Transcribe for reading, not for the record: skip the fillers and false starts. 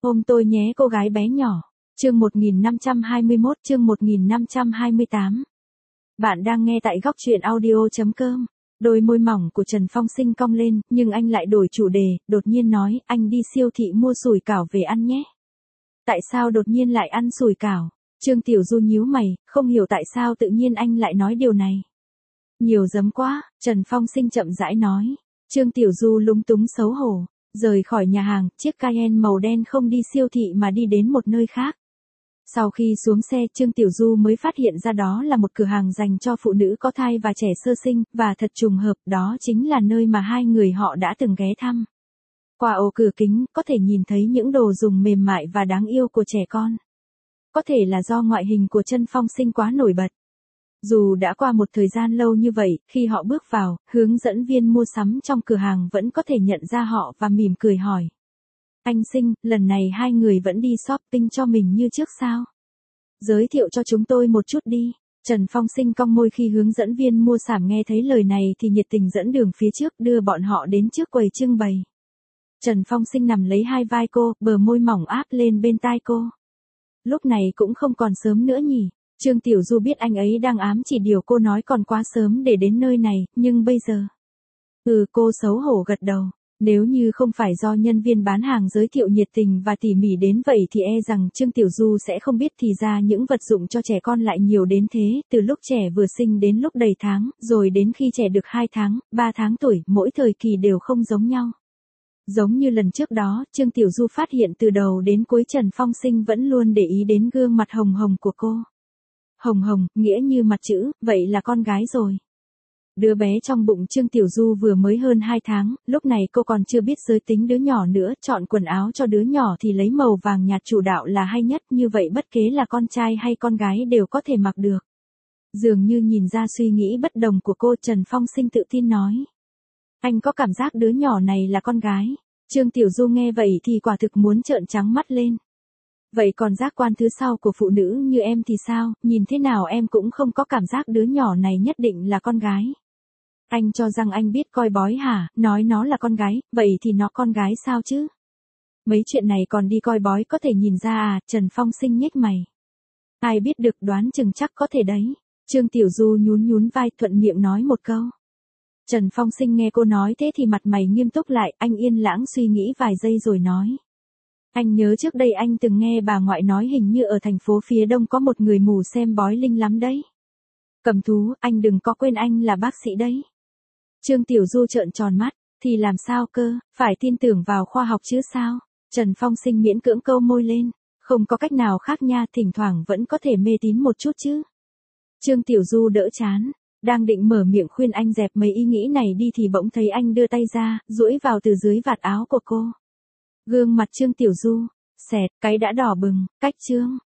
Ôm tôi nhé cô gái bé nhỏ. Chương 1521, chương 1528. Bạn đang nghe tại góc truyện audio.com. Đôi môi mỏng của Trần Phong Sinh cong lên, nhưng anh lại đổi chủ đề, đột nhiên nói, anh đi siêu thị mua sủi cảo về ăn nhé. Tại sao đột nhiên lại ăn sủi cảo? Trương Tiểu Du nhíu mày, không hiểu tại sao tự nhiên anh lại nói điều này. Nhiều giấm quá, Trần Phong Sinh chậm rãi nói. Trương Tiểu Du lúng túng xấu hổ, rời khỏi nhà hàng, chiếc Cayenne màu đen không đi siêu thị mà đi đến một nơi khác. Sau khi xuống xe, Trương Tiểu Du mới phát hiện ra đó là một cửa hàng dành cho phụ nữ có thai và trẻ sơ sinh, và thật trùng hợp, đó chính là nơi mà hai người họ đã từng ghé thăm. Qua ô cửa kính, có thể nhìn thấy những đồ dùng mềm mại và đáng yêu của trẻ con. Có thể là do ngoại hình của Trần Phong Sinh quá nổi bật. Dù đã qua một thời gian lâu như vậy, khi họ bước vào, hướng dẫn viên mua sắm trong cửa hàng vẫn có thể nhận ra họ và mỉm cười hỏi. Anh Sinh, lần này hai người vẫn đi shopping cho mình như trước sao? Giới thiệu cho chúng tôi một chút đi. Trần Phong Sinh cong môi khi hướng dẫn viên mua sắm nghe thấy lời này thì nhiệt tình dẫn đường phía trước đưa bọn họ đến trước quầy trưng bày. Trần Phong Sinh nằm lấy hai vai cô, bờ môi mỏng áp lên bên tai cô. Lúc này cũng không còn sớm nữa nhỉ. Trương Tiểu Du biết anh ấy đang ám chỉ điều cô nói còn quá sớm để đến nơi này, nhưng bây giờ. Cô xấu hổ gật đầu. Nếu như không phải do nhân viên bán hàng giới thiệu nhiệt tình và tỉ mỉ đến vậy thì e rằng Trương Tiểu Du sẽ không biết thì ra những vật dụng cho trẻ con lại nhiều đến thế, từ lúc trẻ vừa sinh đến lúc đầy tháng, rồi đến khi trẻ được 2 tháng, 3 tháng tuổi, mỗi thời kỳ đều không giống nhau. Giống như lần trước đó, Trương Tiểu Du phát hiện từ đầu đến cuối Trần Phong Sinh vẫn luôn để ý đến gương mặt hồng hồng của cô. Hồng hồng, nghĩa như mặt chữ, vậy là con gái rồi. Đứa bé trong bụng Trương Tiểu Du vừa mới hơn 2 tháng, lúc này cô còn chưa biết giới tính đứa nhỏ nữa, chọn quần áo cho đứa nhỏ thì lấy màu vàng nhạt chủ đạo là hay nhất, như vậy bất kể là con trai hay con gái đều có thể mặc được. Dường như nhìn ra suy nghĩ bất đồng của cô, Trần Phong Sinh tự tin nói. Anh có cảm giác đứa nhỏ này là con gái. Trương Tiểu Du nghe vậy thì quả thực muốn trợn trắng mắt lên. Vậy còn giác quan thứ sau của phụ nữ như em thì sao, nhìn thế nào em cũng không có cảm giác đứa nhỏ này nhất định là con gái. Anh cho rằng anh biết coi bói hả, nói nó là con gái, vậy thì nó con gái sao chứ? Mấy chuyện này còn đi coi bói có thể nhìn ra à, Trần Phong Sinh nhếch mày. Ai biết được, đoán chừng chắc có thể đấy. Trương Tiểu Du nhún vai thuận miệng nói một câu. Trần Phong Sinh nghe cô nói thế thì mặt mày nghiêm túc lại, anh yên lãng suy nghĩ vài giây rồi nói. Anh nhớ trước đây anh từng nghe bà ngoại nói hình như ở thành phố phía đông có một người mù xem bói linh lắm đấy. Cầm thú, anh đừng có quên anh là bác sĩ đấy. Trương Tiểu Du trợn tròn mắt, thì làm sao cơ, phải tin tưởng vào khoa học chứ sao? Trần Phong Sinh miễn cưỡng câu môi lên, không có cách nào khác nha, thỉnh thoảng vẫn có thể mê tín một chút chứ. Trương Tiểu Du đỡ chán, đang định mở miệng khuyên anh dẹp mấy ý nghĩ này đi thì bỗng thấy anh đưa tay ra, duỗi vào từ dưới vạt áo của cô. Gương mặt Trương Tiểu Du, xẹt, cái đã đỏ bừng, cách trương.